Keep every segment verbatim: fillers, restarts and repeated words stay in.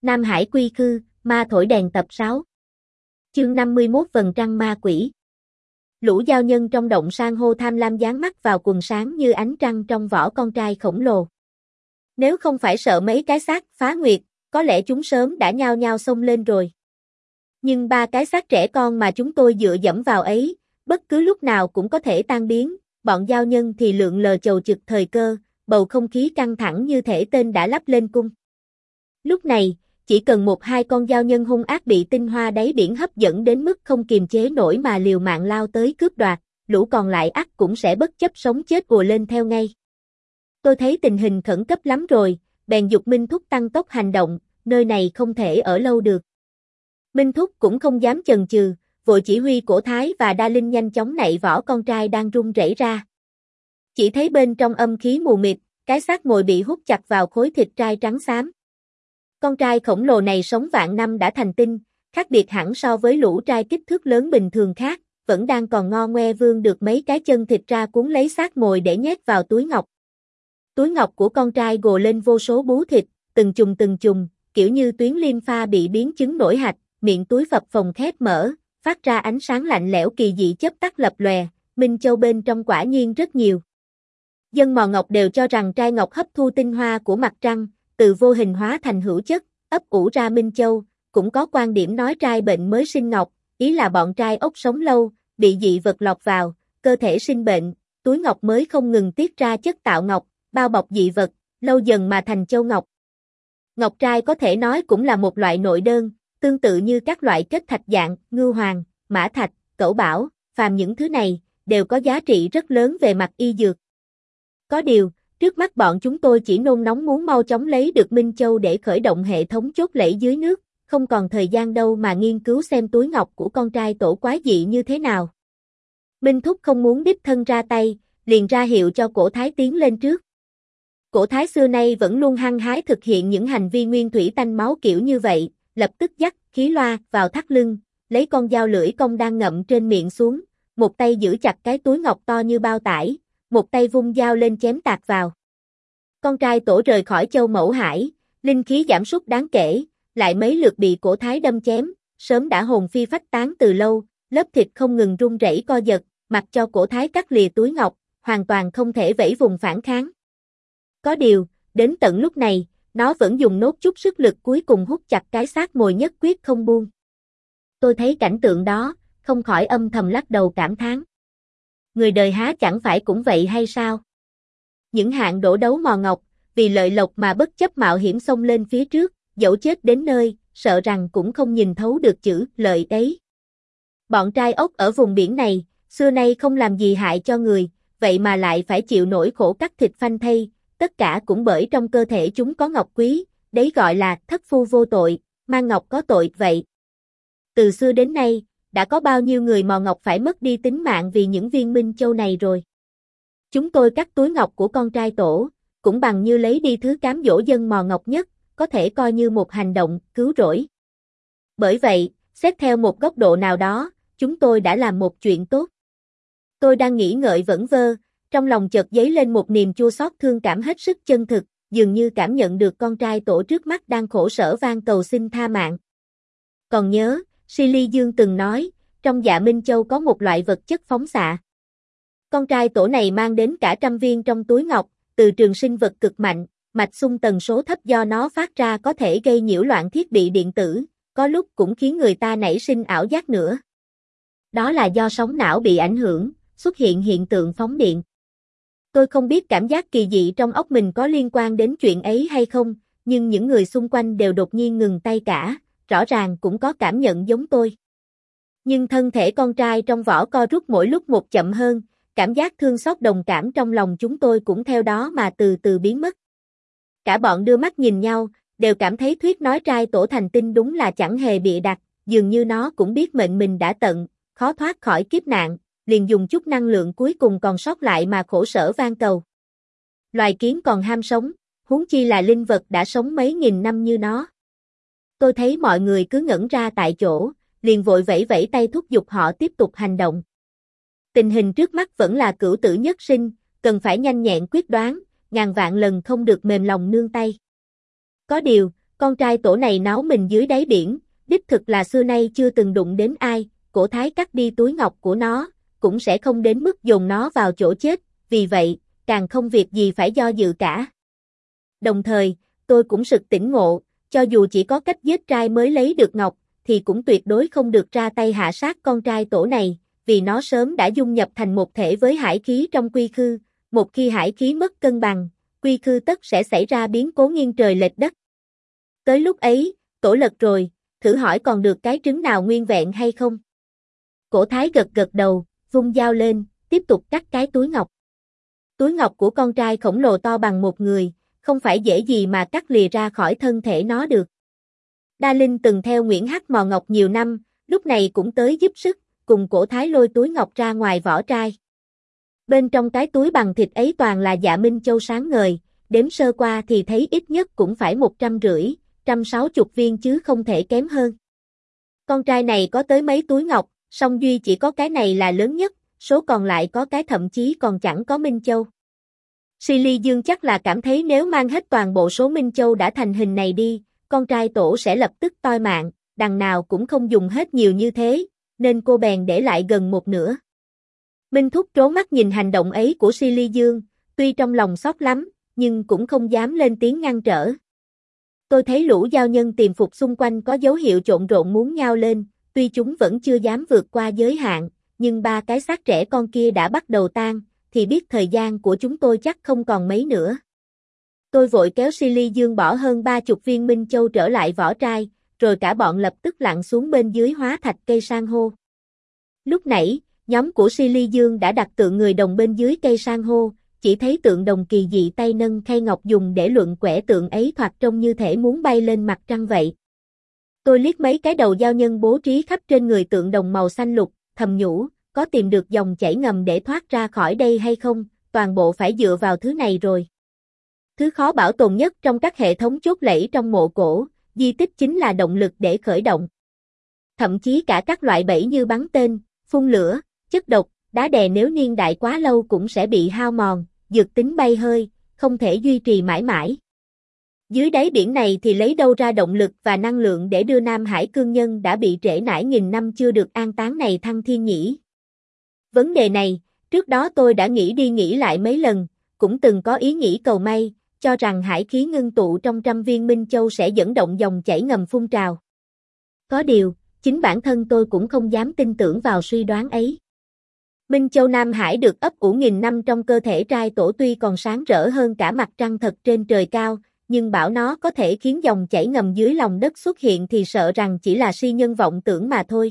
Nam Hải Quy Khư, Ma Thổi Đèn tập sáu. Chương năm mươi mốt Vầng Trăng Ma Quỷ. Lũ giao nhân trong động san hô tham lam dán mắt vào quần sáng như ánh trăng trong vỏ con trai khổng lồ. Nếu không phải sợ mấy cái xác phá nguyệt, có lẽ chúng sớm đã nhao nhao xông lên rồi. Nhưng ba cái xác trẻ con mà chúng tôi dựa dẫm vào ấy, bất cứ lúc nào cũng có thể tan biến, bọn giao nhân thì lượn lờ chầu trực thời cơ, bầu không khí căng thẳng như thể tên đã lắp lên cung. Lúc này, chỉ cần một hai con giao nhân hung ác bị tinh hoa đáy biển hấp dẫn đến mức không kiềm chế nổi mà liều mạng lao tới cướp đoạt, lũ còn lại ắt cũng sẽ bất chấp sống chết ùa lên theo ngay. Tôi thấy tình hình khẩn cấp lắm rồi, bèn giục Minh Thúc tăng tốc hành động, nơi này không thể ở lâu được. Minh Thúc cũng không dám chần chừ, vội chỉ huy Cổ Thái và Đa Linh nhanh chóng nạy vỏ con trai đang run rẩy ra. Chỉ thấy bên trong âm khí mù mịt, cái xác mồi bị hút chặt vào khối thịt trai trắng xám. Con trai khổng lồ này sống vạn năm đã thành tinh, khác biệt hẳn so với lũ trai kích thước lớn bình thường khác, vẫn đang còn ngo ngoe vươn được mấy cái chân thịt ra cuốn lấy xác mồi để nhét vào túi ngọc. Túi ngọc của con trai gồ lên vô số bú thịt, từng chùm từng chùm, kiểu như tuyến liêm pha bị biến chứng nổi hạch, miệng túi phập phồng khép mở, phát ra ánh sáng lạnh lẽo kỳ dị chớp tắt lập lòe, minh châu bên trong quả nhiên rất nhiều. Dân mò ngọc đều cho rằng trai ngọc hấp thu tinh hoa của mặt trăng, từ vô hình hóa thành hữu chất, ấp ủ ra minh châu, cũng có quan điểm nói trai bệnh mới sinh ngọc, ý là bọn trai ốc sống lâu, bị dị vật lọt vào, cơ thể sinh bệnh, túi ngọc mới không ngừng tiết ra chất tạo ngọc, bao bọc dị vật, lâu dần mà thành châu ngọc. Ngọc trai có thể nói cũng là một loại nội đơn, tương tự như các loại kết thạch dạng, ngưu hoàng, mã thạch, cẩu bảo, phàm những thứ này, đều có giá trị rất lớn về mặt y dược. Có điều, trước mắt bọn chúng tôi chỉ nôn nóng muốn mau chóng lấy được Minh Châu để khởi động hệ thống chốt lẫy dưới nước, không còn thời gian đâu mà nghiên cứu xem túi ngọc của con trai tổ quái dị như thế nào. Minh Thúc không muốn đích thân ra tay, liền ra hiệu cho Cổ Thái tiến lên trước. Cổ Thái xưa nay vẫn luôn hăng hái thực hiện những hành vi nguyên thủy tanh máu kiểu như vậy, lập tức dắt khí loa vào thắt lưng, lấy con dao lưỡi cong đang ngậm trên miệng xuống, một tay giữ chặt cái túi ngọc to như bao tải, một tay vung dao lên chém tạt vào. Con trai tổ rời khỏi châu Mẫu Hải, linh khí giảm sút đáng kể, lại mấy lượt bị Cổ Thái đâm chém, sớm đã hồn phi phách tán từ lâu, lớp thịt không ngừng rung rẩy co giật, mặc cho Cổ Thái cắt lìa túi ngọc, hoàn toàn không thể vẫy vùng phản kháng. Có điều, đến tận lúc này, nó vẫn dùng nốt chút sức lực cuối cùng hút chặt cái xác mồi nhất quyết không buông. Tôi thấy cảnh tượng đó, không khỏi âm thầm lắc đầu cảm thán. Người đời há chẳng phải cũng vậy hay sao? Những hạng đổ đấu mò ngọc, vì lợi lộc mà bất chấp mạo hiểm xông lên phía trước, dẫu chết đến nơi, sợ rằng cũng không nhìn thấu được chữ lợi đấy. Bọn trai ốc ở vùng biển này, xưa nay không làm gì hại cho người, vậy mà lại phải chịu nỗi khổ cắt thịt phanh thây, tất cả cũng bởi trong cơ thể chúng có ngọc quý, đấy gọi là thất phu vô tội, mang ngọc có tội vậy. Từ xưa đến nay, đã có bao nhiêu người mò ngọc phải mất đi tính mạng vì những viên minh châu này rồi. Chúng tôi cắt túi ngọc của con trai tổ, cũng bằng như lấy đi thứ cám dỗ dân mò ngọc nhất, có thể coi như một hành động cứu rỗi. Bởi vậy, xét theo một góc độ nào đó, chúng tôi đã làm một chuyện tốt. Tôi đang nghĩ ngợi vẩn vơ, trong lòng chợt dấy lên một niềm chua xót thương cảm hết sức chân thực, dường như cảm nhận được con trai tổ trước mắt đang khổ sở van cầu xin tha mạng. Còn nhớ, Si Ly Dương từng nói, trong dạ Minh Châu có một loại vật chất phóng xạ. Con trai tổ này mang đến cả trăm viên trong túi ngọc, từ trường sinh vật cực mạnh, mạch xung tần số thấp do nó phát ra có thể gây nhiễu loạn thiết bị điện tử, có lúc cũng khiến người ta nảy sinh ảo giác nữa. Đó là do sóng não bị ảnh hưởng, xuất hiện hiện tượng phóng điện. Tôi không biết cảm giác kỳ dị trong óc mình có liên quan đến chuyện ấy hay không, nhưng những người xung quanh đều đột nhiên ngừng tay cả, rõ ràng cũng có cảm nhận giống tôi. Nhưng thân thể con trai trong vỏ co rút mỗi lúc một chậm hơn, cảm giác thương xót đồng cảm trong lòng chúng tôi cũng theo đó mà từ từ biến mất. Cả bọn đưa mắt nhìn nhau, đều cảm thấy thuyết nói trai tổ thành tinh đúng là chẳng hề bịa đặt, dường như nó cũng biết mệnh mình đã tận, khó thoát khỏi kiếp nạn, liền dùng chút năng lượng cuối cùng còn sót lại mà khổ sở van cầu. Loài kiến còn ham sống, huống chi là linh vật đã sống mấy nghìn năm như nó. Tôi thấy mọi người cứ ngẩn ra tại chỗ, liền vội vẫy vẫy tay thúc giục họ tiếp tục hành động. Tình hình trước mắt vẫn là cửu tử nhất sinh, cần phải nhanh nhẹn quyết đoán, ngàn vạn lần không được mềm lòng nương tay. Có điều, con trai tổ này náo mình dưới đáy biển, đích thực là xưa nay chưa từng đụng đến ai, Cổ Thái cắt đi túi ngọc của nó, cũng sẽ không đến mức dồn nó vào chỗ chết, vì vậy, càng không việc gì phải do dự cả. Đồng thời, tôi cũng sực tỉnh ngộ, cho dù chỉ có cách giết trai mới lấy được ngọc, thì cũng tuyệt đối không được ra tay hạ sát con trai tổ này, vì nó sớm đã dung nhập thành một thể với hải khí trong quy khư, một khi hải khí mất cân bằng, quy khư tất sẽ xảy ra biến cố nghiêng trời lệch đất. Tới lúc ấy, tổ lật rồi, thử hỏi còn được cái trứng nào nguyên vẹn hay không? Cổ Thái gật gật đầu, vung dao lên, tiếp tục cắt cái túi ngọc. Túi ngọc của con trai khổng lồ to bằng một người, không phải dễ gì mà cắt lìa ra khỏi thân thể nó được. Đa Linh từng theo Nguyễn Hắc mò ngọc nhiều năm, lúc này cũng tới giúp sức, cùng Cổ Thái lôi túi ngọc ra ngoài vỏ trai. Bên trong cái túi bằng thịt ấy toàn là dạ minh châu sáng ngời, đếm sơ qua thì thấy ít nhất cũng phải một trăm rưỡi, trăm sáu chục viên chứ không thể kém hơn. Con trai này có tới mấy túi ngọc, song duy chỉ có cái này là lớn nhất, số còn lại có cái thậm chí còn chẳng có minh châu. Si Ly Dương chắc là cảm thấy nếu mang hết toàn bộ số minh châu đã thành hình này đi, con trai tổ sẽ lập tức toi mạng, đằng nào cũng không dùng hết nhiều như thế, nên cô bèn để lại gần một nửa. Minh Thúc trố mắt nhìn hành động ấy của Si Ly Dương, tuy trong lòng xót lắm, nhưng cũng không dám lên tiếng ngăn trở. Tôi thấy lũ giao nhân tiềm phục xung quanh có dấu hiệu trộn rộn muốn nhao lên, tuy chúng vẫn chưa dám vượt qua giới hạn, nhưng ba cái xác trẻ con kia đã bắt đầu tan, thì biết thời gian của chúng tôi chắc không còn mấy nữa. Tôi vội kéo Si Ly Dương bỏ hơn ba chục viên minh châu trở lại vỏ trai, rồi cả bọn lập tức lặn xuống bên dưới hóa thạch cây san hô. Lúc nãy, nhóm của Si Ly Dương đã đặt tượng người đồng bên dưới cây san hô, chỉ thấy tượng đồng kỳ dị tay nâng khay ngọc dùng để luận quẻ tượng ấy thoạt trông như thể muốn bay lên mặt trăng vậy. Tôi liếc mấy cái đầu giao nhân bố trí khắp trên người tượng đồng màu xanh lục, thầm nhủ, có tìm được dòng chảy ngầm để thoát ra khỏi đây hay không, toàn bộ phải dựa vào thứ này rồi. Thứ khó bảo tồn nhất trong các hệ thống chốt lẫy trong mộ cổ, di tích chính là động lực để khởi động. Thậm chí cả các loại bẫy như bắn tên, phun lửa, chất độc, đá đè nếu niên đại quá lâu cũng sẽ bị hao mòn, dược tính bay hơi, không thể duy trì mãi mãi. Dưới đáy biển này thì lấy đâu ra động lực và năng lượng để đưa Nam Hải cương nhân đã bị trễ nải nghìn năm chưa được an táng này thăng thiên nhỉ? Vấn đề này, trước đó tôi đã nghĩ đi nghĩ lại mấy lần, cũng từng có ý nghĩ cầu may, cho rằng hải khí ngưng tụ trong trăm viên minh châu sẽ dẫn động dòng chảy ngầm phun trào. Có điều, chính bản thân tôi cũng không dám tin tưởng vào suy đoán ấy. Minh châu Nam Hải được ấp ủ nghìn năm trong cơ thể trai tổ tuy còn sáng rỡ hơn cả mặt trăng thật trên trời cao, nhưng bảo nó có thể khiến dòng chảy ngầm dưới lòng đất xuất hiện thì sợ rằng chỉ là si nhân vọng tưởng mà thôi.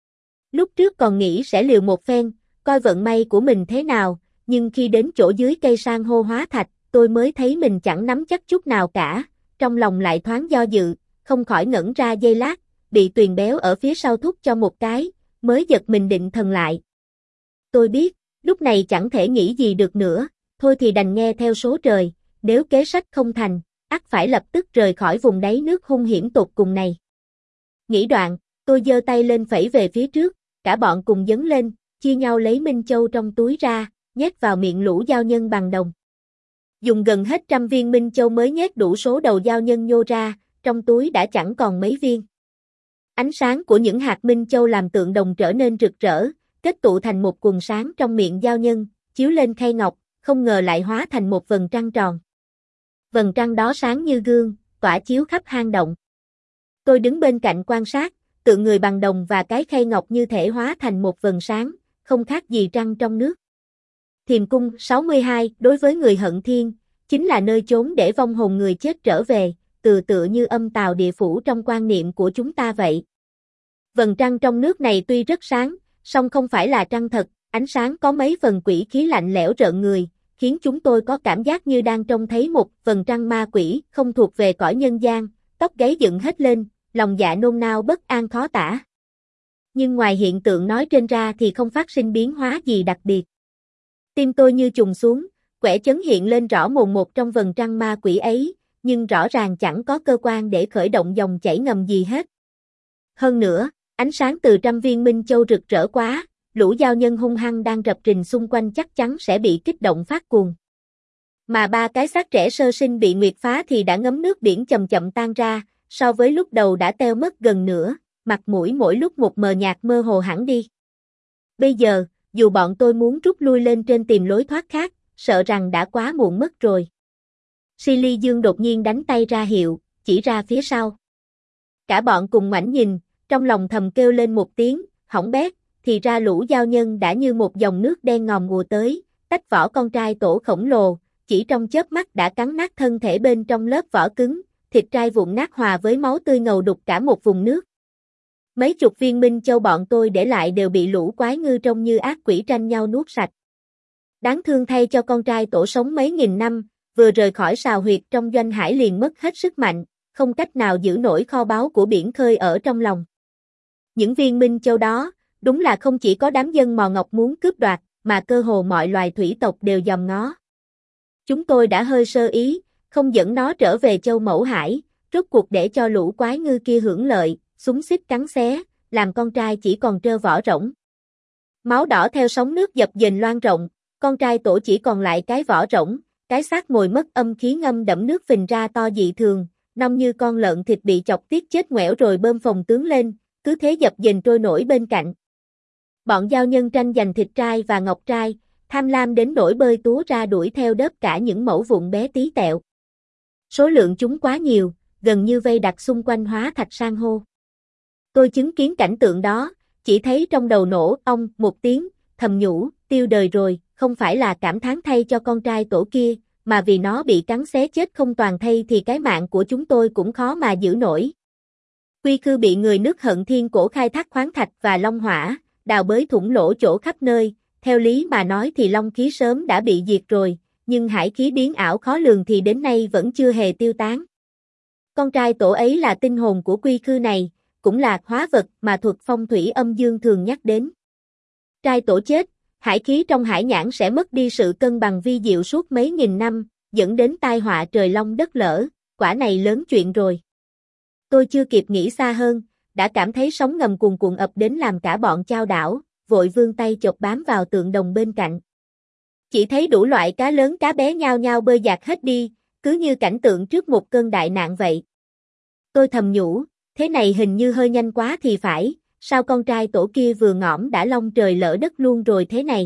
Lúc trước còn nghĩ sẽ liều một phen, coi vận may của mình thế nào, nhưng khi đến chỗ dưới cây san hô hóa thạch, tôi mới thấy mình chẳng nắm chắc chút nào cả, trong lòng lại thoáng do dự, không khỏi ngẩn ra giây lát, bị Tuyền béo ở phía sau thúc cho một cái, mới giật mình định thần lại. Tôi biết, lúc này chẳng thể nghĩ gì được nữa, thôi thì đành nghe theo số trời, nếu kế sách không thành, ắt phải lập tức rời khỏi vùng đáy nước hung hiểm tột cùng này. Nghĩ đoạn, tôi giơ tay lên phẩy về phía trước, cả bọn cùng dấn lên, chia nhau lấy minh châu trong túi ra, nhét vào miệng lũ giao nhân bằng đồng. Dùng gần hết trăm viên minh châu mới nhét đủ số đầu giao nhân nhô ra, trong túi đã chẳng còn mấy viên. Ánh sáng của những hạt minh châu làm tượng đồng trở nên rực rỡ, kết tụ thành một quần sáng trong miệng giao nhân, chiếu lên khay ngọc, không ngờ lại hóa thành một vầng trăng tròn. Vầng trăng đó sáng như gương, tỏa chiếu khắp hang động. Tôi đứng bên cạnh quan sát, tượng người bằng đồng và cái khay ngọc như thể hóa thành một vầng sáng, không khác gì trăng trong nước. Thiềm cung sáu mươi hai đối với người hận thiên, chính là nơi chốn để vong hồn người chết trở về, từ tựa như âm tào địa phủ trong quan niệm của chúng ta vậy. Vầng trăng trong nước này tuy rất sáng, song không phải là trăng thật, ánh sáng có mấy phần quỷ khí lạnh lẽo rợn người, khiến chúng tôi có cảm giác như đang trông thấy một vầng trăng ma quỷ không thuộc về cõi nhân gian, tóc gáy dựng hết lên, lòng dạ nôn nao bất an khó tả. Nhưng ngoài hiện tượng nói trên ra thì không phát sinh biến hóa gì đặc biệt. Tim tôi như trùng xuống, quẻ chấn hiện lên rõ mồn một trong vầng trăng ma quỷ ấy, nhưng rõ ràng chẳng có cơ quan để khởi động dòng chảy ngầm gì hết. Hơn nữa, ánh sáng từ trăm viên minh châu rực rỡ quá, lũ giao nhân hung hăng đang rập rình xung quanh chắc chắn sẽ bị kích động phát cuồng. Mà ba cái xác trẻ sơ sinh bị nguyệt phá thì đã ngấm nước biển chậm chậm tan ra, so với lúc đầu đã teo mất gần nửa, mặt mũi mỗi lúc một mờ nhạt mơ hồ hẳn đi. Bây giờ, dù bọn tôi muốn rút lui lên trên tìm lối thoát khác, sợ rằng đã quá muộn mất rồi. Silly Dương đột nhiên đánh tay ra hiệu, chỉ ra phía sau. Cả bọn cùng ngoảnh nhìn, trong lòng thầm kêu lên một tiếng, hỏng bét, thì ra lũ giao nhân đã như một dòng nước đen ngòm ùa tới, tách vỏ con trai tổ khổng lồ, chỉ trong chớp mắt đã cắn nát thân thể bên trong lớp vỏ cứng, thịt trai vụn nát hòa với máu tươi ngầu đục cả một vùng nước. Mấy chục viên minh châu bọn tôi để lại đều bị lũ quái ngư trông như ác quỷ tranh nhau nuốt sạch. Đáng thương thay cho con trai tổ sống mấy nghìn năm, vừa rời khỏi sào huyệt trong doanh hải liền mất hết sức mạnh, không cách nào giữ nổi kho báu của biển khơi ở trong lòng. Những viên minh châu đó, đúng là không chỉ có đám dân mò ngọc muốn cướp đoạt, mà cơ hồ mọi loài thủy tộc đều dòm ngó. Chúng tôi đã hơi sơ ý, không dẫn nó trở về châu Mẫu Hải, rốt cuộc để cho lũ quái ngư kia hưởng lợi, xúng xích cắn xé, làm con trai chỉ còn trơ vỏ rỗng. Máu đỏ theo sóng nước dập dềnh loang rộng, con trai tổ chỉ còn lại cái vỏ rỗng, cái xác mồi mất âm khí ngâm đẫm nước phình ra to dị thường, nông như con lợn thịt bị chọc tiết chết ngoẻo rồi bơm phồng tướng lên, cứ thế dập dềnh trôi nổi bên cạnh. Bọn giao nhân tranh giành thịt trai và ngọc trai, tham lam đến nỗi bơi túa ra đuổi theo đớp cả những mẩu vụn bé tí tẹo. Số lượng chúng quá nhiều, gần như vây đặt xung quanh hóa thạch san hô. Tôi chứng kiến cảnh tượng đó, chỉ thấy trong đầu nổ ong một tiếng, thầm nhủ, tiêu đời rồi, không phải là cảm thán thay cho con trai tổ kia, mà vì nó bị cắn xé chết không toàn thây thì cái mạng của chúng tôi cũng khó mà giữ nổi. Quy Khư bị người nước Hận Thiên cổ khai thác khoáng thạch và long hỏa, đào bới thủng lỗ chỗ khắp nơi, theo lý mà nói thì long khí sớm đã bị diệt rồi, nhưng hải khí biến ảo khó lường thì đến nay vẫn chưa hề tiêu tán. Con trai tổ ấy là tinh hồn của Quy Khư này, cũng là hóa vật mà thuật phong thủy âm dương thường nhắc đến. Trai tổ chết, hải khí trong hải nhãn sẽ mất đi sự cân bằng vi diệu suốt mấy nghìn năm, dẫn đến tai họa trời long đất lở, quả này lớn chuyện rồi. Tôi chưa kịp nghĩ xa hơn, đã cảm thấy sóng ngầm cuồn cuộn ập đến làm cả bọn chao đảo, vội vươn tay chộp bám vào tượng đồng bên cạnh. Chỉ thấy đủ loại cá lớn cá bé nhao nhao bơi dạt hết đi, cứ như cảnh tượng trước một cơn đại nạn vậy. Tôi thầm nhủ, thế này hình như hơi nhanh quá thì phải, sao con trai tổ kia vừa ngõm đã long trời lỡ đất luôn rồi thế này.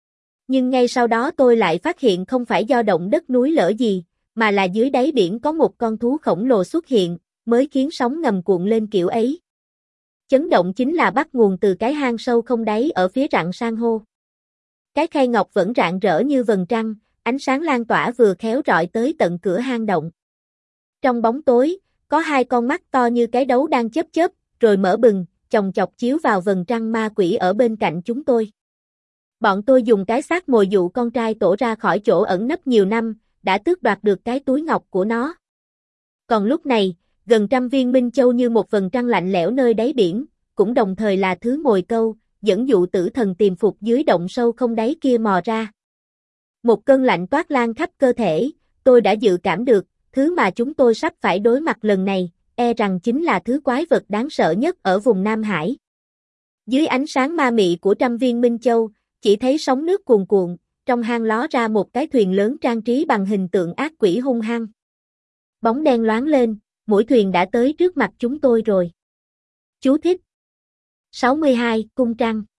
Nhưng ngay sau đó tôi lại phát hiện không phải do động đất núi lở gì, mà là dưới đáy biển có một con thú khổng lồ xuất hiện, mới khiến sóng ngầm cuộn lên kiểu ấy. Chấn động chính là bắt nguồn từ cái hang sâu không đáy ở phía rặng san hô. Cái khay ngọc vẫn rạng rỡ như vầng trăng, ánh sáng lan tỏa vừa khéo rọi tới tận cửa hang động. Trong bóng tối, có hai con mắt to như cái đấu đang chớp chớp, rồi mở bừng, chòng chọc chiếu vào vầng trăng ma quỷ ở bên cạnh chúng tôi. Bọn tôi dùng cái xác mồi dụ con trai tổ ra khỏi chỗ ẩn nấp nhiều năm, đã tước đoạt được cái túi ngọc của nó. Còn lúc này, gần trăm viên minh châu như một vầng trăng lạnh lẽo nơi đáy biển, cũng đồng thời là thứ mồi câu, dẫn dụ tử thần tiềm phục dưới động sâu không đáy kia mò ra. Một cơn lạnh toát lan khắp cơ thể, tôi đã dự cảm được, thứ mà chúng tôi sắp phải đối mặt lần này, e rằng chính là thứ quái vật đáng sợ nhất ở vùng Nam Hải. Dưới ánh sáng ma mị của trăm viên minh châu, chỉ thấy sóng nước cuồn cuộn, trong hang ló ra một cái thuyền lớn trang trí bằng hình tượng ác quỷ hung hăng. Bóng đen loáng lên, mũi thuyền đã tới trước mặt chúng tôi rồi. Chú thích. sáu mươi hai, Cung Trăng.